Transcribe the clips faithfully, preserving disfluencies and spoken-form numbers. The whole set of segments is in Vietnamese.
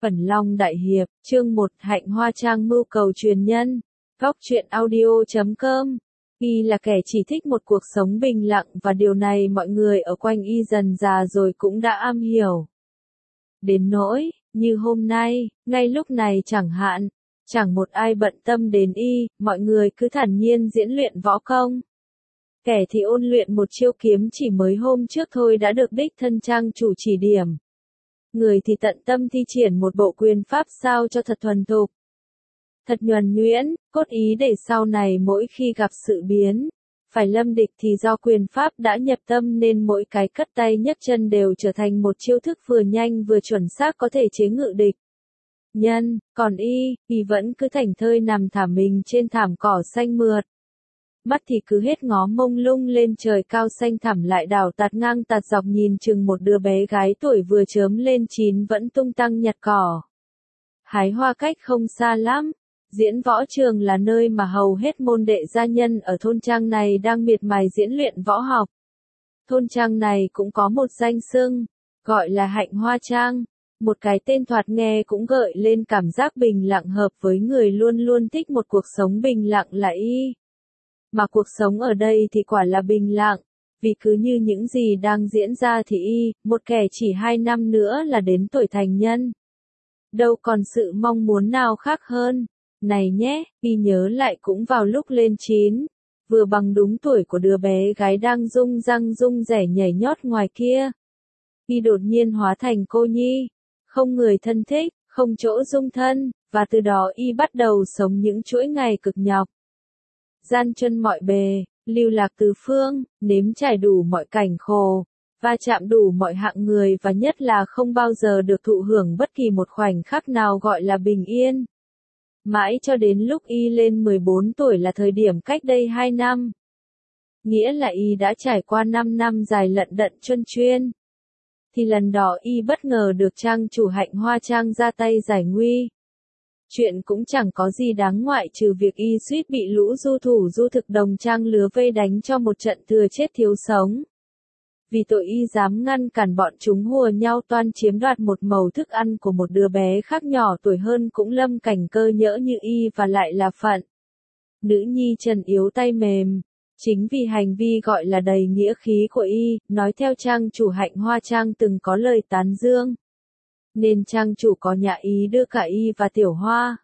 Ẩn Long Đại Hiệp, chương một, Hạnh Hoa Trang mưu cầu truyền nhân. Góc truyện audio chấm com. Y là kẻ chỉ thích một cuộc sống bình lặng và điều này mọi người ở quanh Y dần già rồi cũng đã am hiểu. Đến nỗi, như hôm nay, ngay lúc này chẳng hạn, chẳng một ai bận tâm đến Y, mọi người cứ thản nhiên diễn luyện võ công. Kẻ thì ôn luyện một chiêu kiếm chỉ mới hôm trước thôi đã được đích thân trang chủ chỉ điểm. Người thì tận tâm thi triển một bộ quyền pháp sao cho thật thuần thục, thật nhuần nhuyễn, cốt ý để sau này mỗi khi gặp sự biến, phải lâm địch thì do quyền pháp đã nhập tâm nên mỗi cái cất tay nhấc chân đều trở thành một chiêu thức vừa nhanh vừa chuẩn xác có thể chế ngự địch. Nhân, còn y, y vẫn cứ thảnh thơi nằm thả mình trên thảm cỏ xanh mượt. Mắt thì cứ hết ngó mông lung lên trời cao xanh thẳm lại đảo tạt ngang tạt dọc nhìn chừng một đứa bé gái tuổi vừa chớm lên chín vẫn tung tăng nhặt cỏ. Hái hoa cách không xa lắm. Diễn võ trường là nơi mà hầu hết môn đệ gia nhân ở thôn trang này đang miệt mài diễn luyện võ học. Thôn trang này cũng có một danh xưng, gọi là Hạnh Hoa Trang. Một cái tên thoạt nghe cũng gợi lên cảm giác bình lặng hợp với người luôn luôn thích một cuộc sống bình lặng là Y. Mà cuộc sống ở đây thì quả là bình lặng, vì cứ như những gì đang diễn ra thì Y, một kẻ chỉ hai năm nữa là đến tuổi thành nhân. Đâu còn sự mong muốn nào khác hơn. Này nhé, Y nhớ lại cũng vào lúc lên chín, vừa bằng đúng tuổi của đứa bé gái đang rung răng rung rẻ nhảy nhót ngoài kia. Y đột nhiên hóa thành cô nhi, không người thân thích, không chỗ dung thân, và từ đó Y bắt đầu sống những chuỗi ngày cực nhọc. Gian chân mọi bề, lưu lạc tứ phương, nếm trải đủ mọi cảnh khổ, va chạm đủ mọi hạng người và nhất là không bao giờ được thụ hưởng bất kỳ một khoảnh khắc nào gọi là bình yên. Mãi cho đến lúc Y lên mười bốn tuổi là thời điểm cách đây hai năm. Nghĩa là Y đã trải qua năm năm dài lận đận truân chuyên. Thì lần đó Y bất ngờ được trang chủ Hạnh Hoa Trang ra tay giải nguy. Chuyện cũng chẳng có gì đáng ngoại trừ việc Y suýt bị lũ du thủ du thực đồng trang lứa vây đánh cho một trận thừa chết thiếu sống. Vì tội Y dám ngăn cản bọn chúng hùa nhau toan chiếm đoạt một mẩu thức ăn của một đứa bé khác nhỏ tuổi hơn cũng lâm cảnh cơ nhỡ như Y và lại là phận. Nữ nhi trần yếu tay mềm. Chính vì hành vi gọi là đầy nghĩa khí của Y, nói theo trang chủ Hạnh Hoa Trang từng có lời tán dương. Nên trang chủ có nhà ý đưa cả Y và Tiểu Hoa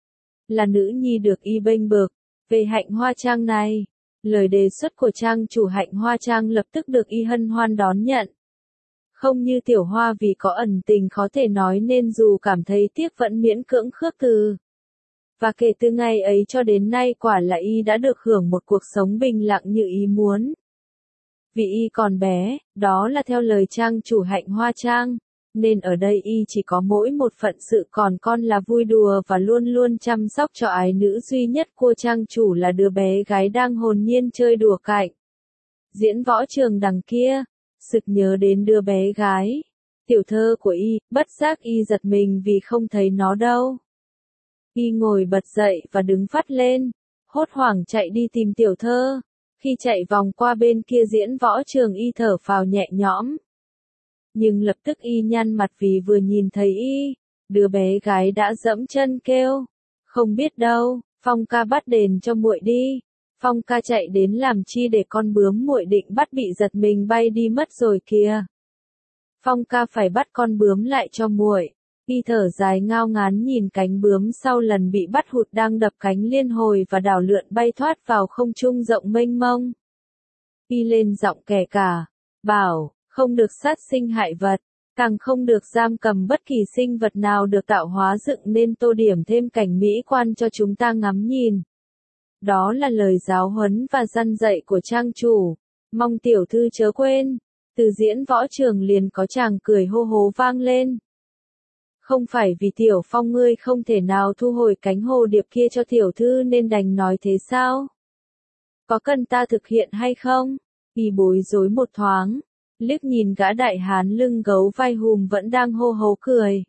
là nữ nhi được Y bênh bực. Về Hạnh Hoa Trang này, lời đề xuất của trang chủ Hạnh Hoa Trang lập tức được Y hân hoan đón nhận. Không như Tiểu Hoa vì có ẩn tình khó thể nói nên dù cảm thấy tiếc vẫn miễn cưỡng khước từ. Và kể từ ngày ấy cho đến nay quả là Y đã được hưởng một cuộc sống bình lặng như ý muốn. Vì Y còn bé, đó là theo lời trang chủ Hạnh Hoa Trang. Nên ở đây Y chỉ có mỗi một phận sự còn con là vui đùa và luôn luôn chăm sóc cho ái nữ duy nhất của trang chủ là đứa bé gái đang hồn nhiên chơi đùa cạnh. Diễn võ trường đằng kia, sực nhớ đến đứa bé gái, tiểu thơ của Y, bất giác Y giật mình vì không thấy nó đâu. Y ngồi bật dậy và đứng phắt lên, hốt hoảng chạy đi tìm tiểu thơ. Khi chạy vòng qua bên kia diễn võ trường Y thở phào nhẹ nhõm. Nhưng lập tức Y nhăn mặt vì vừa nhìn thấy Y, đứa bé gái đã dẫm chân kêu, không biết đâu, Phong ca bắt đền cho muội đi. Phong ca chạy đến làm chi để con bướm muội định bắt bị giật mình bay đi mất rồi kìa. Phong ca phải bắt con bướm lại cho muội. Y thở dài ngao ngán nhìn cánh bướm sau lần bị bắt hụt đang đập cánh liên hồi và đảo lượn bay thoát vào không trung rộng mênh mông. Y lên giọng kẻ cả, bảo, không được sát sinh hại vật, càng không được giam cầm bất kỳ sinh vật nào được tạo hóa dựng nên tô điểm thêm cảnh mỹ quan cho chúng ta ngắm nhìn. Đó là lời giáo huấn và răn dạy của trang chủ, mong tiểu thư chớ quên. Từ diễn võ trường liền có chàng cười hô hố vang lên. Không phải vì Tiểu Phong ngươi không thể nào thu hồi cánh hồ điệp kia cho tiểu thư nên đành nói thế sao? Có cần ta thực hiện hay không? Y bối rối một thoáng, liếc nhìn gã đại hán lưng gấu vai hùm vẫn đang hô hố cười.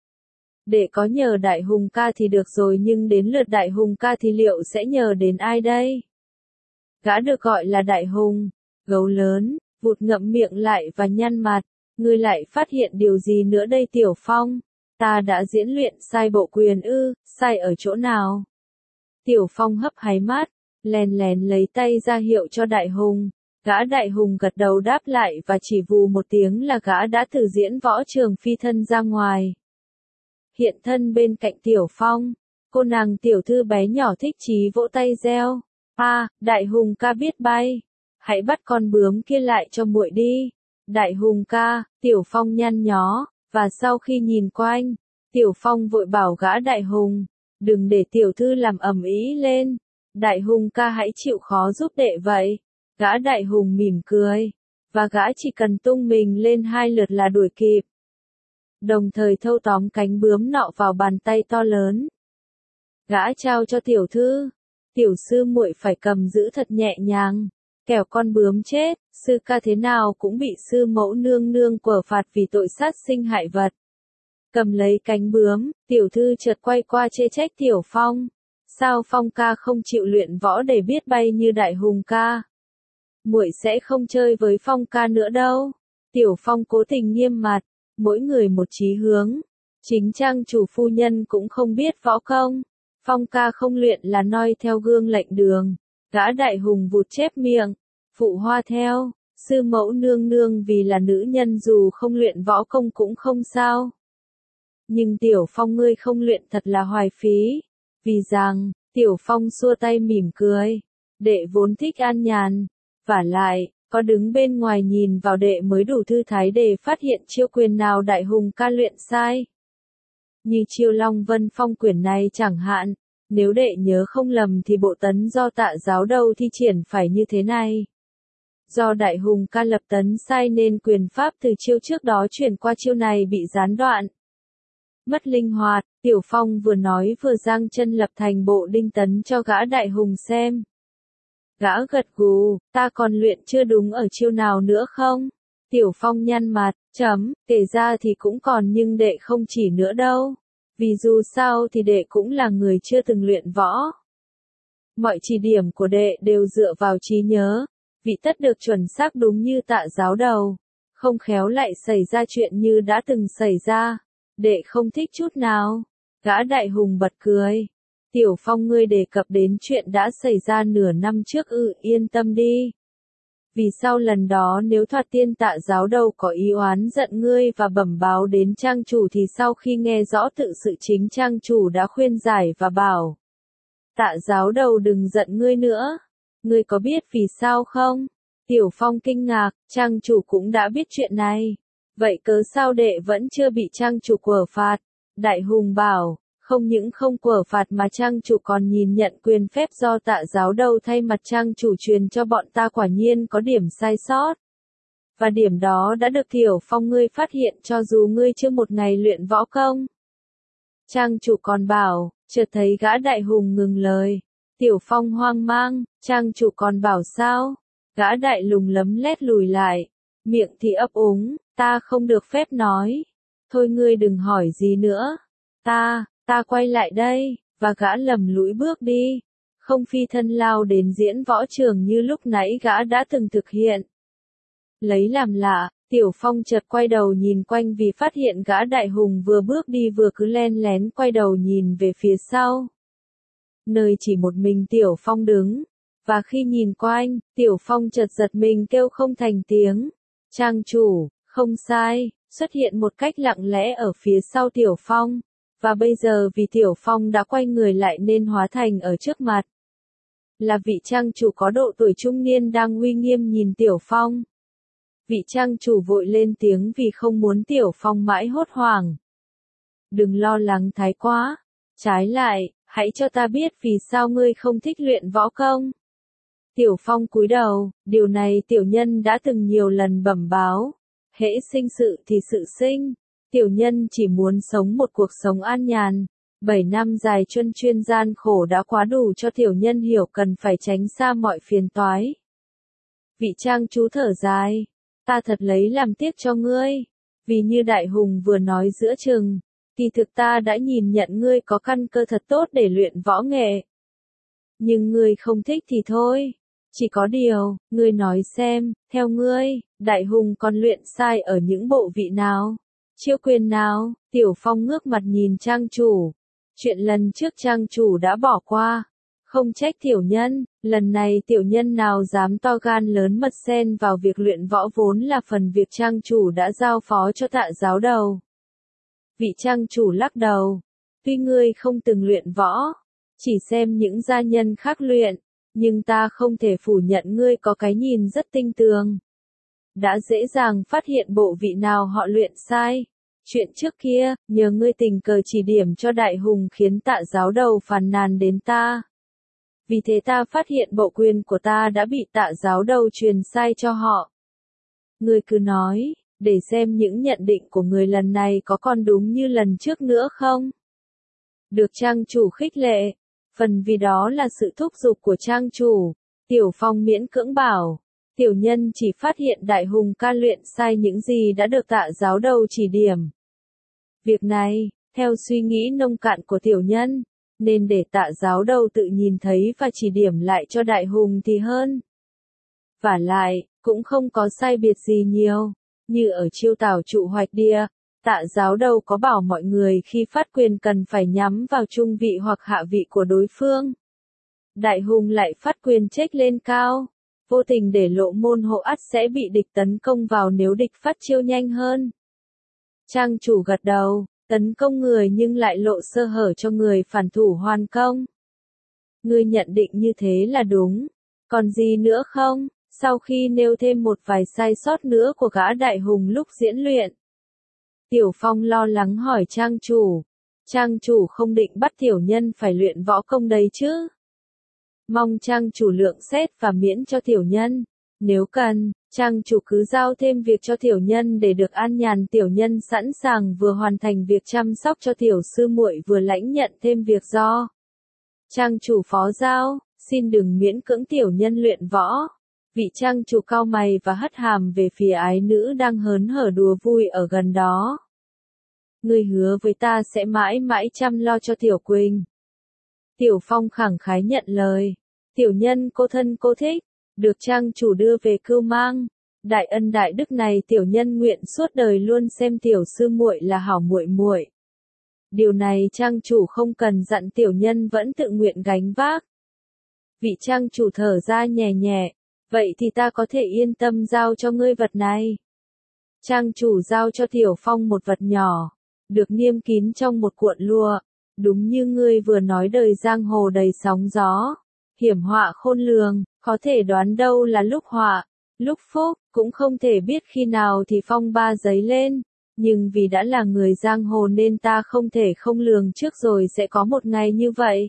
Để có nhờ đại hùng ca thì được rồi nhưng đến lượt đại hùng ca thì liệu sẽ nhờ đến ai đây? Gã được gọi là đại hùng, gấu lớn, vụt ngậm miệng lại và nhăn mặt. Ngươi lại phát hiện điều gì nữa đây Tiểu Phong? Ta đã diễn luyện sai bộ quyền ư, sai ở chỗ nào? Tiểu Phong hấp háy mắt, lén lén lấy tay ra hiệu cho Đại Hùng. Gã Đại Hùng gật đầu đáp lại và chỉ vù một tiếng là gã đã từ diễn võ trường phi thân ra ngoài. Hiện thân bên cạnh Tiểu Phong, cô nàng tiểu thư bé nhỏ thích chí vỗ tay reo. À, Đại Hùng ca biết bay. Hãy bắt con bướm kia lại cho muội đi. Đại Hùng ca, Tiểu Phong nhăn nhó, và sau khi nhìn quanh, Tiểu Phong vội bảo gã Đại Hùng, đừng để tiểu thư làm ầm ĩ lên. Đại Hùng ca hãy chịu khó giúp đệ vậy. Gã Đại Hùng mỉm cười, và gã chỉ cần tung mình lên hai lượt là đuổi kịp. Đồng thời thâu tóm cánh bướm nọ vào bàn tay to lớn. Gã trao cho tiểu thư, tiểu sư muội phải cầm giữ thật nhẹ nhàng, kẻo con bướm chết, sư ca thế nào cũng bị sư mẫu nương nương quở phạt vì tội sát sinh hại vật. Cầm lấy cánh bướm, tiểu thư chợt quay qua chê trách Tiểu Phong. Sao Phong ca không chịu luyện võ để biết bay như Đại Hùng ca? Muội sẽ không chơi với Phong ca nữa đâu. Tiểu Phong cố tình nghiêm mặt, mỗi người một chí hướng. Chính trang chủ phu nhân cũng không biết võ công. Phong ca không luyện là noi theo gương lệnh đường. Gã Đại Hùng vụt chép miệng, phụ hoa theo. Sư mẫu nương nương vì là nữ nhân dù không luyện võ công cũng không sao. Nhưng Tiểu Phong ngươi không luyện thật là hoài phí. Vì rằng, Tiểu Phong xua tay mỉm cười. Đệ vốn thích an nhàn. Vả lại, có đứng bên ngoài nhìn vào đệ mới đủ thư thái để phát hiện chiêu quyền nào Đại Hùng ca luyện sai. Như chiêu Long Vân Phong quyền này chẳng hạn, nếu đệ nhớ không lầm thì bộ tấn do Tạ giáo đầu thi triển phải như thế này. Do Đại Hùng ca lập tấn sai nên quyền pháp từ chiêu trước đó chuyển qua chiêu này bị gián đoạn. Mất linh hoạt, Tiểu Phong vừa nói vừa giang chân lập thành bộ đinh tấn cho gã Đại Hùng xem. Gã gật gù, ta còn luyện chưa đúng ở chiêu nào nữa không? Tiểu Phong nhăn mặt, chấm, kể ra thì cũng còn nhưng đệ không chỉ nữa đâu. Vì dù sao thì đệ cũng là người chưa từng luyện võ. Mọi chỉ điểm của đệ đều dựa vào trí nhớ, vị tất được chuẩn xác đúng như Tạ giáo đầu. Không khéo lại xảy ra chuyện như đã từng xảy ra. Đệ không thích chút nào. Gã Đại Hùng bật cười. Tiểu Phong ngươi đề cập đến chuyện đã xảy ra nửa năm trước ư, yên tâm đi. Vì sau lần đó nếu Thoạt Tiên Tạ giáo đầu có ý oán giận ngươi và bẩm báo đến trang chủ thì sau khi nghe rõ tự sự chính trang chủ đã khuyên giải và bảo. Tạ giáo đầu đừng giận ngươi nữa. Ngươi có biết vì sao không? Tiểu Phong kinh ngạc, trang chủ cũng đã biết chuyện này. Vậy cớ sao đệ vẫn chưa bị trang chủ quở phạt? Đại Hùng bảo. Không những không quở phạt mà trang chủ còn nhìn nhận quyền phép do Tạ giáo đầu thay mặt trang chủ truyền cho bọn ta quả nhiên có điểm sai sót. Và điểm đó đã được Tiểu Phong ngươi phát hiện cho dù ngươi chưa một ngày luyện võ công. Trang chủ còn bảo, chợt thấy gã Đại Hùng ngừng lời. Tiểu Phong hoang mang, trang chủ còn bảo sao? Gã Đại Lùng lấm lét lùi lại, miệng thì ấp úng, ta không được phép nói. Thôi ngươi đừng hỏi gì nữa. Ta... Ta quay lại đây, và gã lầm lũi bước đi. Không phi thân lao đến diễn võ trường như lúc nãy gã đã từng thực hiện. Lấy làm lạ, Tiểu Phong chợt quay đầu nhìn quanh vì phát hiện gã Đại Hùng vừa bước đi vừa cứ len lén quay đầu nhìn về phía sau. Nơi chỉ một mình Tiểu Phong đứng. Và khi nhìn quanh, Tiểu Phong chợt giật mình kêu không thành tiếng. Trang chủ, không sai, xuất hiện một cách lặng lẽ ở phía sau Tiểu Phong. Và bây giờ vì Tiểu Phong đã quay người lại nên hóa thành ở trước mặt. Là vị trang chủ có độ tuổi trung niên đang uy nghiêm nhìn Tiểu Phong. Vị trang chủ vội lên tiếng vì không muốn Tiểu Phong mãi hốt hoảng. Đừng lo lắng thái quá. Trái lại, hãy cho ta biết vì sao ngươi không thích luyện võ công. Tiểu Phong cúi đầu, điều này tiểu nhân đã từng nhiều lần bẩm báo. Hễ sinh sự thì sự sinh. Tiểu nhân chỉ muốn sống một cuộc sống an nhàn. Bảy năm dài chuyên chuyên gian khổ đã quá đủ cho tiểu nhân hiểu cần phải tránh xa mọi phiền toái. Vị trang chú thở dài. Ta thật lấy làm tiếc cho ngươi. Vì như Đại Hùng vừa nói giữa chừng, kỳ thực ta đã nhìn nhận ngươi có căn cơ thật tốt để luyện võ nghệ. Nhưng ngươi không thích thì thôi. Chỉ có điều, ngươi nói xem, theo ngươi, Đại Hùng còn luyện sai ở những bộ vị nào? Chiêu quyền nào? Tiểu Phong ngước mặt nhìn trang chủ. Chuyện lần trước trang chủ đã bỏ qua. Không trách tiểu nhân, lần này tiểu nhân nào dám to gan lớn mật xen vào việc luyện võ vốn là phần việc trang chủ đã giao phó cho Tạ giáo đầu. Vị trang chủ lắc đầu. Tuy ngươi không từng luyện võ, chỉ xem những gia nhân khác luyện, nhưng ta không thể phủ nhận ngươi có cái nhìn rất tinh tường. Đã dễ dàng phát hiện bộ vị nào họ luyện sai. Chuyện trước kia, nhờ ngươi tình cờ chỉ điểm cho đại hùng khiến Tạ giáo đầu phàn nàn đến ta. Vì thế ta phát hiện bộ quyền của ta đã bị Tạ giáo đầu truyền sai cho họ. Ngươi cứ nói, để xem những nhận định của người lần này có còn đúng như lần trước nữa không? Được trang chủ khích lệ, phần vì đó là sự thúc giục của trang chủ. Tiểu Phong miễn cưỡng bảo, tiểu nhân chỉ phát hiện đại hùng ca luyện sai những gì đã được Tạ giáo đầu chỉ điểm. Việc này, theo suy nghĩ nông cạn của tiểu nhân, nên để Tạ giáo đầu tự nhìn thấy và chỉ điểm lại cho đại hùng thì hơn. Vả lại, cũng không có sai biệt gì nhiều, như ở chiêu tảo trụ hoạch địa, Tạ giáo đầu có bảo mọi người khi phát quyền cần phải nhắm vào trung vị hoặc hạ vị của đối phương. Đại hùng lại phát quyền chếch lên cao, vô tình để lộ môn hộ ắt sẽ bị địch tấn công vào nếu địch phát chiêu nhanh hơn. Trang chủ gật đầu, tấn công người nhưng lại lộ sơ hở cho người phản thủ hoàn công. Ngươi nhận định như thế là đúng, còn gì nữa không? Sau khi nêu thêm một vài sai sót nữa của gã đại hùng lúc diễn luyện, Tiểu Phong lo lắng hỏi trang chủ. Trang chủ không định bắt tiểu nhân phải luyện võ công đấy chứ? Mong trang chủ lượng xét và miễn cho tiểu nhân. Nếu cần, trang chủ cứ giao thêm việc cho tiểu nhân để được an nhàn, tiểu nhân sẵn sàng vừa hoàn thành việc chăm sóc cho tiểu sư muội vừa lãnh nhận thêm việc do trang chủ phó giao, xin đừng miễn cưỡng tiểu nhân luyện võ. Vị trang chủ cau mày và hất hàm về phía ái nữ đang hớn hở đùa vui ở gần đó. Ngươi hứa với ta sẽ mãi mãi chăm lo cho Tiểu Quỳnh. Tiểu Phong khẳng khái nhận lời. Tiểu nhân cô thân cô thích, được trang chủ đưa về cưu mang. Đại ân đại đức này tiểu nhân nguyện suốt đời luôn xem tiểu sư muội là hảo muội muội. Điều này trang chủ không cần dặn, tiểu nhân vẫn tự nguyện gánh vác. Vị trang chủ thở ra nhẹ nhẹ. Vậy thì ta có thể yên tâm giao cho ngươi vật này. Trang chủ giao cho Tiểu Phong một vật nhỏ, được niêm kín trong một cuộn lụa. Đúng như ngươi vừa nói, đời giang hồ đầy sóng gió, hiểm họa khôn lường, có thể đoán đâu là lúc họa, lúc phúc, cũng không thể biết khi nào thì phong ba dấy lên. Nhưng vì đã là người giang hồ nên ta không thể không lường trước rồi sẽ có một ngày như vậy.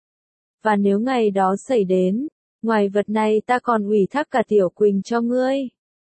Và nếu ngày đó xảy đến, ngoài vật này ta còn ủy thác cả Tiểu Quỳnh cho ngươi.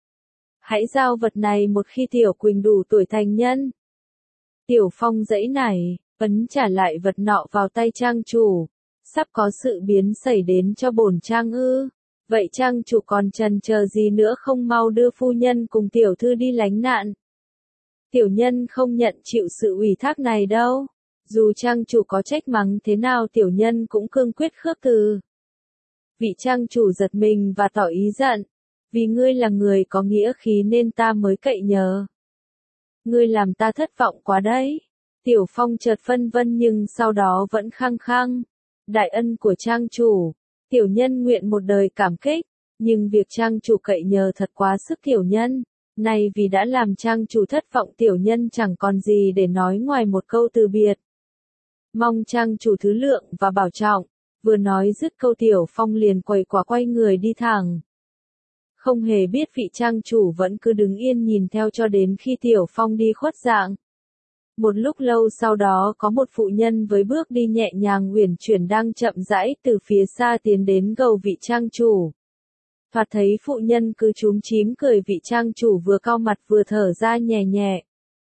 Hãy giao vật này một khi Tiểu Quỳnh đủ tuổi thành nhân. Tiểu Phong dãy nảy, ấn trả lại vật nọ vào tay trang chủ. Sắp có sự biến xảy đến cho bổn trang ư? Vậy trang chủ còn chần chờ gì nữa, không mau đưa phu nhân cùng tiểu thư đi lánh nạn? Tiểu nhân không nhận chịu sự ủy thác này đâu. Dù trang chủ có trách mắng thế nào tiểu nhân cũng cương quyết khước từ. Vị trang chủ giật mình và tỏ ý giận. Vì ngươi là người có nghĩa khí nên ta mới cậy nhờ. Ngươi làm ta thất vọng quá đấy. Tiểu Phong chợt phân vân nhưng sau đó vẫn khăng khăng. Đại ân của trang chủ, tiểu nhân nguyện một đời cảm kích. Nhưng việc trang chủ cậy nhờ thật quá sức tiểu nhân. Này vì đã làm trang chủ thất vọng, tiểu nhân chẳng còn gì để nói ngoài một câu từ biệt. Mong trang chủ thứ lượng và bảo trọng. Vừa nói dứt câu Tiểu Phong liền quầy quả quay người đi thẳng. Không hề biết vị trang chủ vẫn cứ đứng yên nhìn theo cho đến khi Tiểu Phong đi khuất dạng. Một lúc lâu sau đó có một phụ nhân với bước đi nhẹ nhàng uyển chuyển đang chậm rãi từ phía xa tiến đến gầu vị trang chủ. Thoạt thấy phụ nhân cứ chúm chím cười, vị trang chủ vừa cau mặt vừa thở ra nhẹ nhẹ.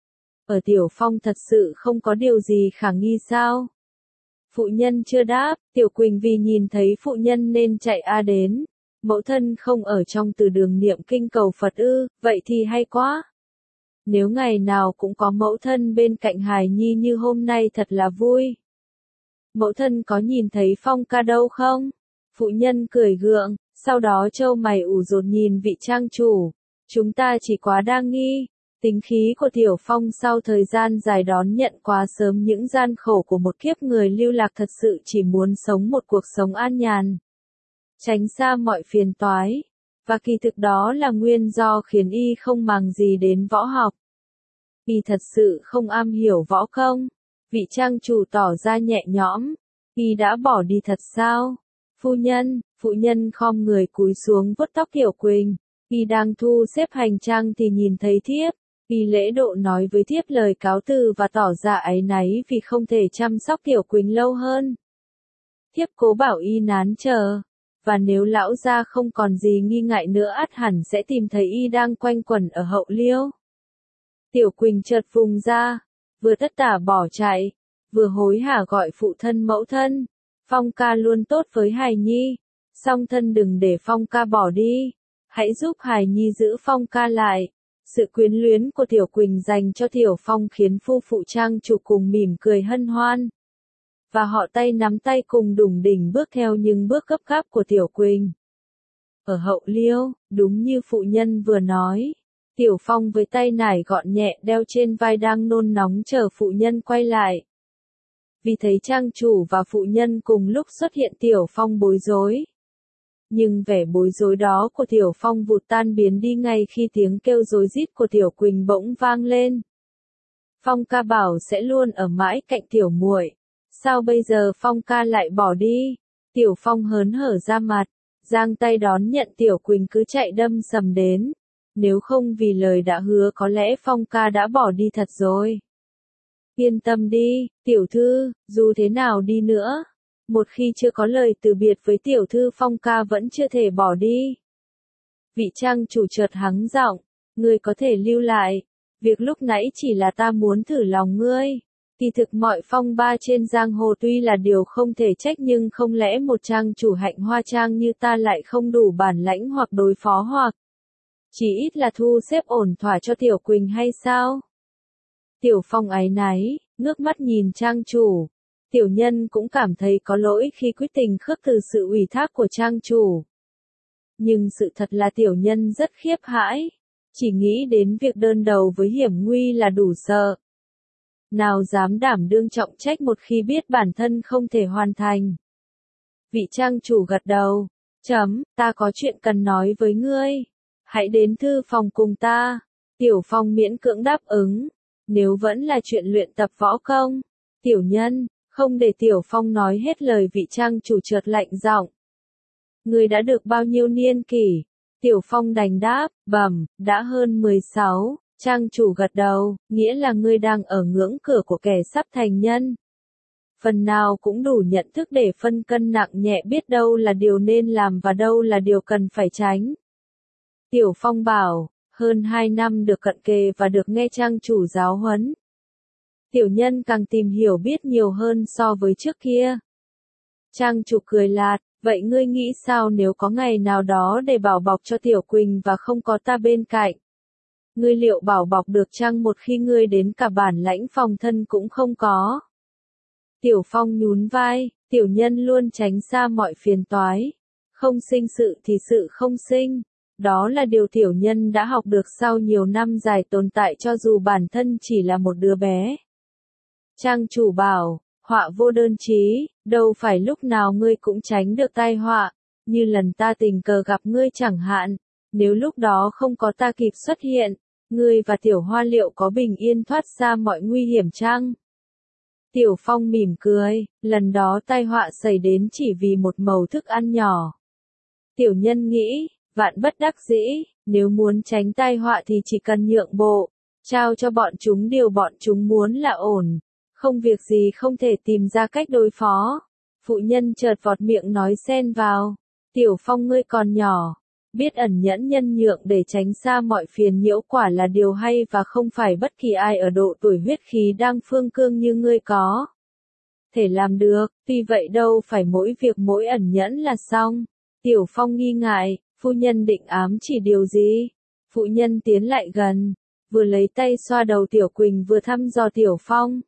Ở Tiểu Phong thật sự không có điều gì khả nghi sao? Phụ nhân chưa đáp, Tiểu Quỳnh vì nhìn thấy phụ nhân nên chạy a đến. Mẫu thân không ở trong từ đường niệm kinh cầu Phật ư? Vậy thì hay quá. Nếu ngày nào cũng có mẫu thân bên cạnh hài nhi như hôm nay thật là vui. Mẫu thân có nhìn thấy Phong ca đâu không? Phụ nhân cười gượng, sau đó trâu mày ủ rột nhìn vị trang chủ. Chúng ta chỉ quá đa nghi. Tính khí của Tiểu Phong sau thời gian dài đón nhận quá sớm những gian khổ của một kiếp người lưu lạc thật sự chỉ muốn sống một cuộc sống an nhàn, tránh xa mọi phiền toái, và kỳ thực đó là nguyên do khiến y không màng gì đến võ học. Y thật sự không am hiểu võ công. Vị trang chủ tỏ ra nhẹ nhõm. Y đã bỏ đi thật sao? Phu nhân, phụ nhân khom người cúi xuống vuốt tóc Tiểu Quỳnh. Y đang thu xếp hành trang thì nhìn thấy thiếp. Y lễ độ nói với thiếp lời cáo từ và tỏ ra áy náy vì không thể chăm sóc Tiểu Quỳnh lâu hơn. Thiếp cố bảo y nán chờ, và nếu lão gia không còn gì nghi ngại nữa ắt hẳn sẽ tìm thấy y đang quanh quẩn ở hậu liêu. Tiểu Quỳnh chợt vùng ra, vừa tất tả bỏ chạy, vừa hối hả gọi phụ thân mẫu thân. Phong ca luôn tốt với Hài Nhi, song thân đừng để Phong ca bỏ đi, hãy giúp Hài Nhi giữ Phong ca lại. Sự quyến luyến của Tiểu Quỳnh dành cho Tiểu Phong khiến phu phụ trang chủ cùng mỉm cười hân hoan. Và họ tay nắm tay cùng đủng đỉnh bước theo những bước gấp gáp của Tiểu Quỳnh. Ở hậu liêu, đúng như phụ nhân vừa nói, Tiểu Phong với tay nải gọn nhẹ đeo trên vai đang nôn nóng chờ phụ nhân quay lại. Vì thấy trang chủ và phụ nhân cùng lúc xuất hiện Tiểu Phong bối rối. Nhưng vẻ bối rối đó của Tiểu Phong vụt tan biến đi ngay khi tiếng kêu rối rít của Tiểu Quỳnh bỗng vang lên. Phong ca bảo sẽ luôn ở mãi cạnh Tiểu muội. Sao bây giờ Phong ca lại bỏ đi? Tiểu Phong hớn hở ra mặt, giang tay đón nhận Tiểu Quỳnh cứ chạy đâm sầm đến. Nếu không vì lời đã hứa có lẽ Phong ca đã bỏ đi thật rồi. Yên tâm đi, tiểu thư, dù thế nào đi nữa. Một khi chưa có lời từ biệt với tiểu thư Phong ca vẫn chưa thể bỏ đi. Vị trang chủ chợt hắng giọng, ngươi có thể lưu lại. Việc lúc nãy chỉ là ta muốn thử lòng ngươi. Kỳ thực mọi phong ba trên giang hồ tuy là điều không thể trách nhưng không lẽ một trang chủ Hạnh Hoa Trang như ta lại không đủ bản lãnh hoặc đối phó hoặc chỉ ít là thu xếp ổn thỏa cho Tiểu Quỳnh hay sao? Tiểu Phong áy náy, ngước mắt nhìn trang chủ. Tiểu nhân cũng cảm thấy có lỗi khi quyết tình khước từ sự ủy thác của trang chủ. Nhưng sự thật là tiểu nhân rất khiếp hãi. Chỉ nghĩ đến việc đơn đầu với hiểm nguy là đủ sợ. Nào dám đảm đương trọng trách một khi biết bản thân không thể hoàn thành. Vị trang chủ gật đầu. Chấm, ta có chuyện cần nói với ngươi. Hãy đến thư phòng cùng ta. Tiểu Phong miễn cưỡng đáp ứng. Nếu vẫn là chuyện luyện tập võ công. Tiểu nhân, không để Tiểu Phong nói hết lời vị trang chủ chợt lạnh giọng. Ngươi đã được bao nhiêu niên kỷ? Tiểu Phong đành đáp, bẩm, đã hơn mười sáu. Trang chủ gật đầu, nghĩa là ngươi đang ở ngưỡng cửa của kẻ sắp thành nhân. Phần nào cũng đủ nhận thức để phân cân nặng nhẹ biết đâu là điều nên làm và đâu là điều cần phải tránh. Tiểu Phong bảo, hơn hai năm được cận kề và được nghe trang chủ giáo huấn. Tiểu nhân càng tìm hiểu biết nhiều hơn so với trước kia. Trang chủ cười lạt, vậy ngươi nghĩ sao nếu có ngày nào đó để bảo bọc cho Tiểu Quỳnh và không có ta bên cạnh? Ngươi liệu bảo bọc được chăng một khi ngươi đến cả bản lãnh phòng thân cũng không có? Tiểu Phong nhún vai, tiểu nhân luôn tránh xa mọi phiền toái. Không sinh sự thì sự không sinh. Đó là điều tiểu nhân đã học được sau nhiều năm dài tồn tại cho dù bản thân chỉ là một đứa bé. Trang chủ bảo, họa vô đơn chí, đâu phải lúc nào ngươi cũng tránh được tai họa, như lần ta tình cờ gặp ngươi chẳng hạn, nếu lúc đó không có ta kịp xuất hiện, ngươi và Tiểu Hoa liệu có bình yên thoát ra mọi nguy hiểm chăng? Tiểu Phong mỉm cười, lần đó tai họa xảy đến chỉ vì một mẩu thức ăn nhỏ. Tiểu nhân nghĩ, vạn bất đắc dĩ, nếu muốn tránh tai họa thì chỉ cần nhượng bộ, trao cho bọn chúng điều bọn chúng muốn là ổn. Không việc gì không thể tìm ra cách đối phó. Phụ nhân chợt vọt miệng nói xen vào. Tiểu Phong ngươi còn nhỏ. Biết ẩn nhẫn nhân nhượng để tránh xa mọi phiền nhiễu quả là điều hay và không phải bất kỳ ai ở độ tuổi huyết khí đang phương cương như ngươi có thể làm được. Tuy vậy đâu phải mỗi việc mỗi ẩn nhẫn là xong. Tiểu Phong nghi ngại. Phu nhân định ám chỉ điều gì? Phụ nhân tiến lại gần. Vừa lấy tay xoa đầu Tiểu Quỳnh vừa thăm dò Tiểu Phong.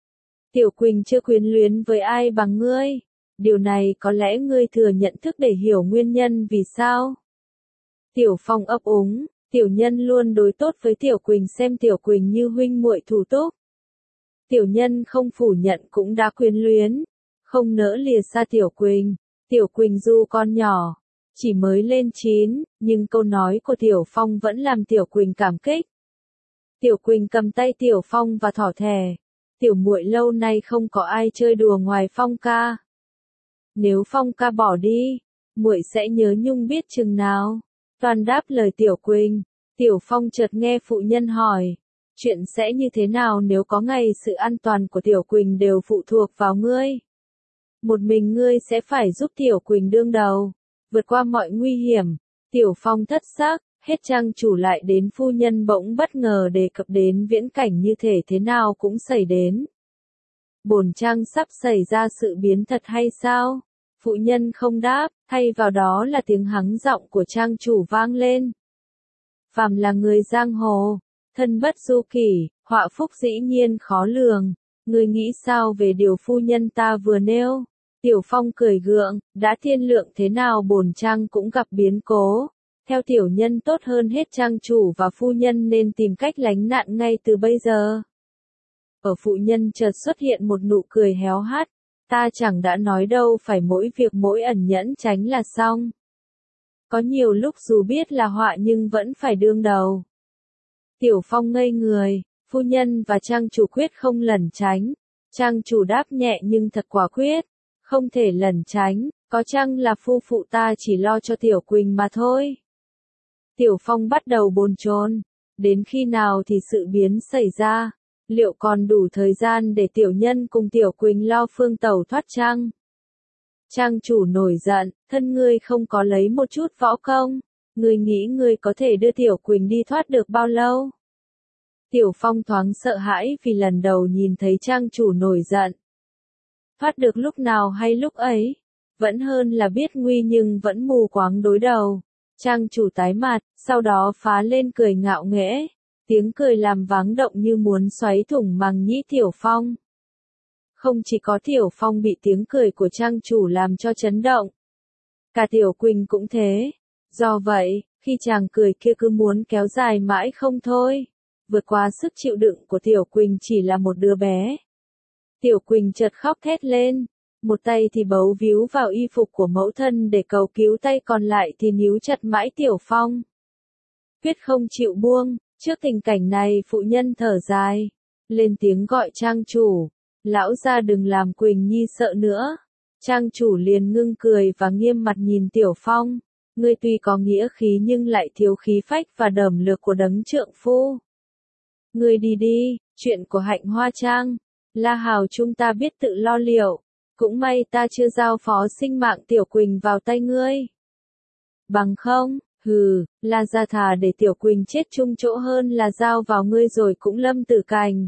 Tiểu Quỳnh chưa quyến luyến với ai bằng ngươi. Điều này có lẽ ngươi thừa nhận thức để hiểu nguyên nhân vì sao. Tiểu Phong ấp úng, Tiểu nhân luôn đối tốt với Tiểu Quỳnh, xem Tiểu Quỳnh như huynh muội thủ túc. Tiểu nhân không phủ nhận cũng đã quyến luyến, không nỡ lìa xa Tiểu Quỳnh. Tiểu Quỳnh dù con nhỏ, chỉ mới lên chín, nhưng câu nói của Tiểu Phong vẫn làm Tiểu Quỳnh cảm kích. Tiểu Quỳnh cầm tay Tiểu Phong và thỏ thẻ. Tiểu muội lâu nay không có ai chơi đùa ngoài Phong ca. Nếu Phong ca bỏ đi, muội sẽ nhớ nhung biết chừng nào. Toàn đáp lời Tiểu Quỳnh. Tiểu Phong chợt nghe phụ nhân hỏi, chuyện sẽ như thế nào nếu có ngày sự an toàn của Tiểu Quỳnh đều phụ thuộc vào ngươi? Một mình ngươi sẽ phải giúp Tiểu Quỳnh đương đầu, vượt qua mọi nguy hiểm. Tiểu Phong thất sắc, hết trang chủ lại đến phu nhân bỗng bất ngờ đề cập đến viễn cảnh như thể thế nào cũng xảy đến. Bổn trang sắp xảy ra sự biến thật hay sao? Phụ nhân không đáp, thay vào đó là tiếng hắng giọng của trang chủ vang lên. Phàm là người giang hồ, thân bất du kỷ, họa phúc dĩ nhiên khó lường. Ngươi nghĩ sao về điều phu nhân ta vừa nêu? Tiểu Phong cười gượng, đã thiên lượng thế nào bổn trang cũng gặp biến cố. Theo tiểu nhân tốt hơn hết trang chủ và phu nhân nên tìm cách lánh nạn ngay từ bây giờ. Ở phụ nhân chợt xuất hiện một nụ cười héo hắt. Ta chẳng đã nói đâu phải mỗi việc mỗi ẩn nhẫn tránh là xong. Có nhiều lúc dù biết là họa nhưng vẫn phải đương đầu. Tiểu Phong ngây người, phu nhân và trang chủ quyết không lẩn tránh. Trang chủ đáp nhẹ nhưng thật quả quyết. Không thể lẩn tránh, có chăng là phu phụ ta chỉ lo cho Tiểu Quỳnh mà thôi. Tiểu Phong bắt đầu bồn chồn, đến khi nào thì sự biến xảy ra, liệu còn đủ thời gian để tiểu nhân cùng Tiểu Quỳnh lo phương tẩu thoát chăng? Trang chủ nổi giận, thân ngươi không có lấy một chút võ công, ngươi nghĩ ngươi có thể đưa Tiểu Quỳnh đi thoát được bao lâu? Tiểu Phong thoáng sợ hãi vì lần đầu nhìn thấy trang chủ nổi giận. Thoát được lúc nào hay lúc ấy, vẫn hơn là biết nguy nhưng vẫn mù quáng đối đầu. Trang chủ tái mặt, sau đó phá lên cười ngạo nghễ, tiếng cười làm váng động như muốn xoáy thủng màng nhĩ Tiểu Phong. Không chỉ có Tiểu Phong bị tiếng cười của trang chủ làm cho chấn động, cả Tiểu Quỳnh cũng thế. Do vậy, khi chàng cười kia cứ muốn kéo dài mãi không thôi, vượt qua sức chịu đựng của Tiểu Quỳnh chỉ là một đứa bé. Tiểu Quỳnh chợt khóc thét lên, một tay thì bấu víu vào y phục của mẫu thân để cầu cứu, tay còn lại thì níu chặt mãi Tiểu Phong. Quyết không chịu buông, trước tình cảnh này phụ nhân thở dài, lên tiếng gọi trang chủ, lão gia đừng làm Quỳnh Nhi sợ nữa. Trang chủ liền ngưng cười và nghiêm mặt nhìn Tiểu Phong, ngươi tuy có nghĩa khí nhưng lại thiếu khí phách và đẩm lược của đấng trượng phu. Ngươi đi đi, chuyện của Hạnh Hoa Trang, La Hào chúng ta biết tự lo liệu, cũng may ta chưa giao phó sinh mạng Tiểu Quỳnh vào tay ngươi. Bằng không, hừ, là ra thà để Tiểu Quỳnh chết chung chỗ hơn là giao vào ngươi rồi cũng lâm tử cành.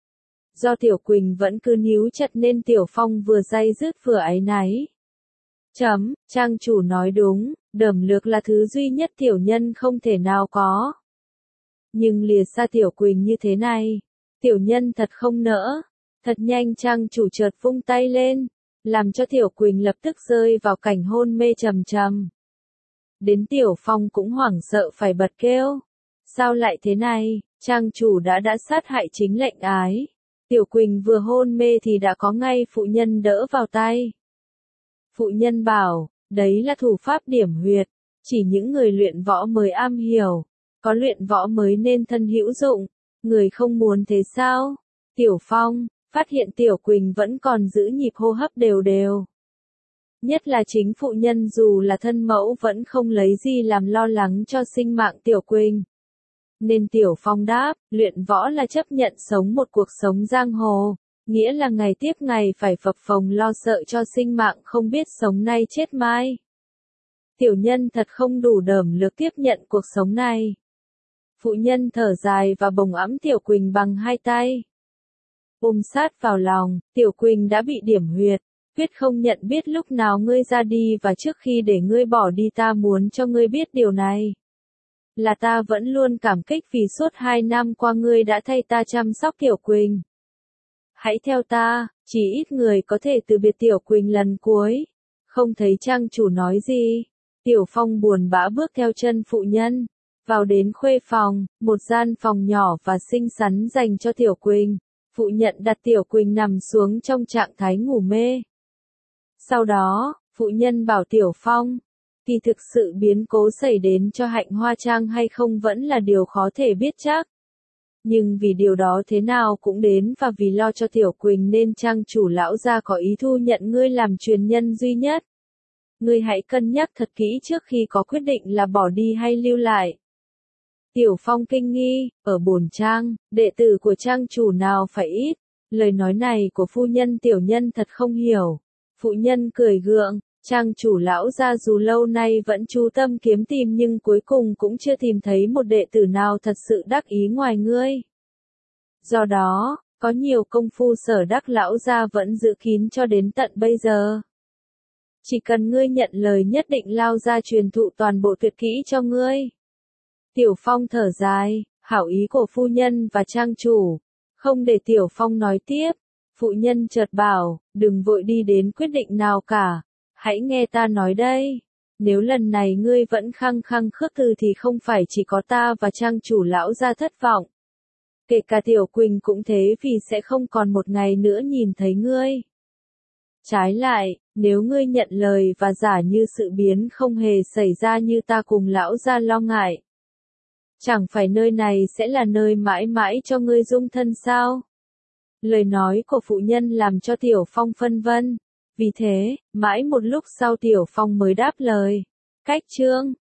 Do Tiểu Quỳnh vẫn cứ níu chặt nên Tiểu Phong vừa day dứt vừa áy náy. Chấm, trang chủ nói đúng, đẩm lược là thứ duy nhất tiểu nhân không thể nào có. Nhưng lìa xa Tiểu Quỳnh như thế này, tiểu nhân thật không nỡ. Thật nhanh trang chủ chợt vung tay lên, làm cho Tiểu Quỳnh lập tức rơi vào cảnh hôn mê trầm trầm. Đến Tiểu Phong cũng hoảng sợ phải bật kêu. Sao lại thế này, trang chủ đã đã sát hại chính lệnh ái. Tiểu Quỳnh vừa hôn mê thì đã có ngay phụ nhân đỡ vào tay. Phụ nhân bảo, đấy là thủ pháp điểm huyệt, chỉ những người luyện võ mới am hiểu, có luyện võ mới nên thân hữu dụng, người không muốn thế sao? Tiểu Phong phát hiện Tiểu Quỳnh vẫn còn giữ nhịp hô hấp đều đều. Nhất là chính phụ nhân dù là thân mẫu vẫn không lấy gì làm lo lắng cho sinh mạng Tiểu Quỳnh. Nên Tiểu Phong đáp, luyện võ là chấp nhận sống một cuộc sống giang hồ, nghĩa là ngày tiếp ngày phải phập phồng lo sợ cho sinh mạng không biết sống nay chết mai. Tiểu nhân thật không đủ đẩm lược tiếp nhận cuộc sống này. Phụ nhân thở dài và bồng ẵm Tiểu Quỳnh bằng hai tay. Ôm sát vào lòng, Tiểu Quỳnh đã bị điểm huyệt, quyết không nhận biết lúc nào ngươi ra đi và trước khi để ngươi bỏ đi ta muốn cho ngươi biết điều này. Là ta vẫn luôn cảm kích vì suốt hai năm qua ngươi đã thay ta chăm sóc Tiểu Quỳnh. Hãy theo ta, chỉ ít người có thể từ biệt Tiểu Quỳnh lần cuối. Không thấy trang chủ nói gì. Tiểu Phong buồn bã bước theo chân phụ nhân, Vào đến khuê phòng, một gian phòng nhỏ và xinh xắn dành cho Tiểu Quỳnh. Phụ nhân đặt Tiểu Quỳnh nằm xuống trong trạng thái ngủ mê. Sau đó, phụ nhân bảo Tiểu Phong, kỳ thực sự biến cố xảy đến cho Hạnh Hoa Trang hay không vẫn là điều khó thể biết chắc. Nhưng vì điều đó thế nào cũng đến và vì lo cho Tiểu Quỳnh nên trang chủ lão gia có ý thu nhận ngươi làm truyền nhân duy nhất. Ngươi hãy cân nhắc thật kỹ trước khi có quyết định là bỏ đi hay lưu lại. Tiểu Phong kinh nghi, ở bổn trang, đệ tử của trang chủ nào phải ít. Lời nói này của phu nhân tiểu nhân thật không hiểu. Phụ nhân cười gượng, trang chủ lão gia dù lâu nay vẫn chú tâm kiếm tìm nhưng cuối cùng cũng chưa tìm thấy một đệ tử nào thật sự đắc ý ngoài ngươi. Do đó, có nhiều công phu sở đắc lão gia vẫn giữ kín cho đến tận bây giờ. Chỉ cần ngươi nhận lời nhất định lao ra truyền thụ toàn bộ tuyệt kỹ cho ngươi. Tiểu Phong thở dài, hảo ý của phu nhân và trang chủ. Không để Tiểu Phong nói tiếp, phụ nhân chợt bảo, đừng vội đi đến quyết định nào cả. Hãy nghe ta nói đây. Nếu lần này ngươi vẫn khăng khăng khước từ thì không phải chỉ có ta và trang chủ lão gia thất vọng. Kể cả Tiểu Quỳnh cũng thế vì sẽ không còn một ngày nữa nhìn thấy ngươi. Trái lại, nếu ngươi nhận lời và giả như sự biến không hề xảy ra như ta cùng lão gia lo ngại. Chẳng phải nơi này sẽ là nơi mãi mãi cho ngươi dung thân sao? Lời nói của phụ nhân làm cho Tiểu Phong phân vân. Vì thế, mãi một lúc sau Tiểu Phong mới đáp lời. Cách chương